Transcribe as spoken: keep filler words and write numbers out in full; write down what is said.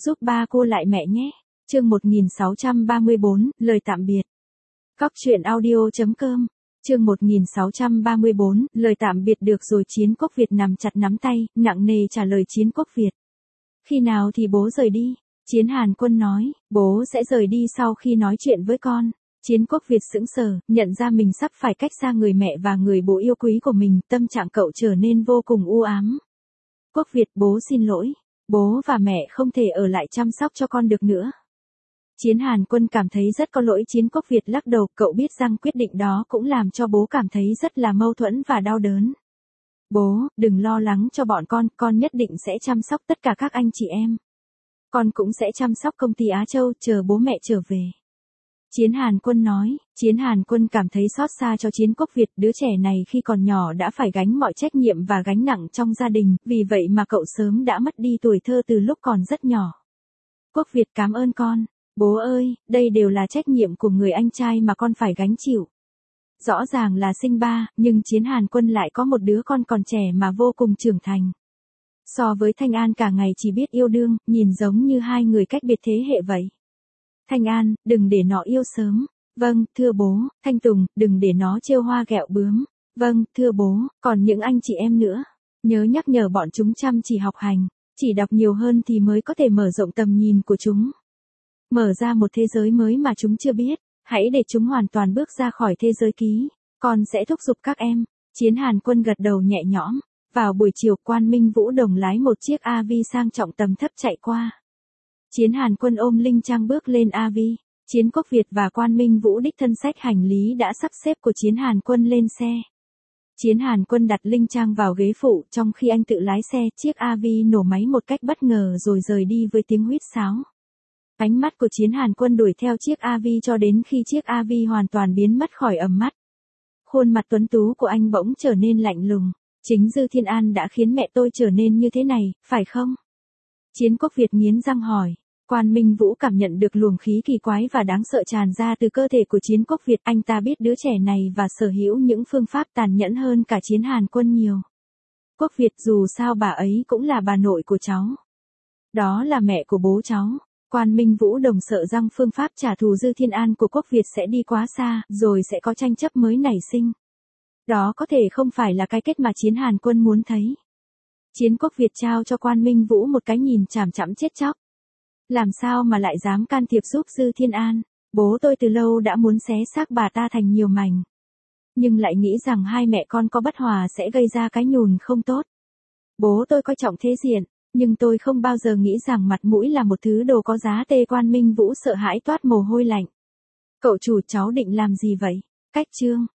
giúp ba cô lại mẹ nhé. Chương một nghìn sáu trăm ba mươi bốn, lời tạm biệt. Cóc truyện audio.com. Chương một nghìn sáu trăm ba mươi bốn, lời tạm biệt được rồi. Chiến Quốc Việt nắm chặt nắm tay, nặng nề trả lời Chiến Quốc Việt. Khi nào thì bố rời đi? Chiến Hàn Quân nói, bố sẽ rời đi sau khi nói chuyện với con. Chiến Quốc Việt sững sờ, nhận ra mình sắp phải cách xa người mẹ và người bố yêu quý của mình, tâm trạng cậu trở nên vô cùng u ám. Quốc Việt, bố xin lỗi, bố và mẹ không thể ở lại chăm sóc cho con được nữa. Chiến Hàn Quân cảm thấy rất có lỗi. Chiến Quốc Việt lắc đầu, cậu biết rằng quyết định đó cũng làm cho bố cảm thấy rất là mâu thuẫn và đau đớn. Bố, đừng lo lắng cho bọn con, con nhất định sẽ chăm sóc tất cả các anh chị em. Con cũng sẽ chăm sóc công ty Á Châu, chờ bố mẹ trở về. Chiến Hàn Quân nói. Chiến Hàn Quân cảm thấy xót xa cho Chiến Quốc Việt, đứa trẻ này khi còn nhỏ đã phải gánh mọi trách nhiệm và gánh nặng trong gia đình, vì vậy mà cậu sớm đã mất đi tuổi thơ từ lúc còn rất nhỏ. Quốc Việt, cảm ơn con. Bố ơi, đây đều là trách nhiệm của người anh trai mà con phải gánh chịu. Rõ ràng là sinh ba, nhưng Chiến Hàn Quân lại có một đứa con còn trẻ mà vô cùng trưởng thành. So với Thanh An cả ngày chỉ biết yêu đương, nhìn giống như hai người cách biệt thế hệ vậy. Thanh An, đừng để nó yêu sớm. Vâng, thưa bố. Thanh Tùng, đừng để nó trêu hoa ghẹo bướm. Vâng, thưa bố. Còn những anh chị em nữa, nhớ nhắc nhở bọn chúng chăm chỉ học hành, chỉ đọc nhiều hơn thì mới có thể mở rộng tầm nhìn của chúng. Mở ra một thế giới mới mà chúng chưa biết, hãy để chúng hoàn toàn bước ra khỏi thế giới ký. Con sẽ thúc giục các em. Chiến Hàn Quân gật đầu nhẹ nhõm. Vào buổi chiều, Quan Minh Vũ Đồng lái một chiếc a vê sang trọng tầm thấp chạy qua. Chiến Hàn Quân ôm Linh Trang bước lên a vê. Chiến Quốc Việt và Quan Minh Vũ đích thân xách hành lý đã sắp xếp của Chiến Hàn Quân lên xe. Chiến Hàn Quân đặt Linh Trang vào ghế phụ, trong khi anh tự lái xe, chiếc a vê nổ máy một cách bất ngờ rồi rời đi với tiếng huýt sáo. Ánh mắt của Chiến Hàn Quân đuổi theo chiếc a vê cho đến khi chiếc a vê hoàn toàn biến mất khỏi tầm mắt. Khuôn mặt tuấn tú của anh bỗng trở nên lạnh lùng. Chính Dư Thiên An đã khiến mẹ tôi trở nên như thế này, phải không? Chiến Quốc Việt nghiến răng hỏi. Quan Minh Vũ cảm nhận được luồng khí kỳ quái và đáng sợ tràn ra từ cơ thể của Chiến Quốc Việt. Anh ta biết đứa trẻ này và sở hữu những phương pháp tàn nhẫn hơn cả Chiến Hàn Quân nhiều. Quốc Việt, dù sao bà ấy cũng là bà nội của cháu. Đó là mẹ của bố cháu. Quan Minh Vũ Đồng sợ rằng phương pháp trả thù Dư Thiên An của Quốc Việt sẽ đi quá xa, rồi sẽ có tranh chấp mới nảy sinh. Đó có thể không phải là cái kết mà Chiến Hàn Quân muốn thấy. Chiến Quốc Việt trao cho Quan Minh Vũ một cái nhìn chằm chằm chết chóc. Làm sao mà lại dám can thiệp giúp Dư Thiên An? Bố tôi từ lâu đã muốn xé xác bà ta thành nhiều mảnh. Nhưng lại nghĩ rằng hai mẹ con có bất hòa sẽ gây ra cái nhùn không tốt. Bố tôi coi trọng thế diện, nhưng tôi không bao giờ nghĩ rằng mặt mũi là một thứ đồ có giá. Tê Quan Minh Vũ sợ hãi toát mồ hôi lạnh. Cậu chủ, cháu định làm gì vậy? Cách chương.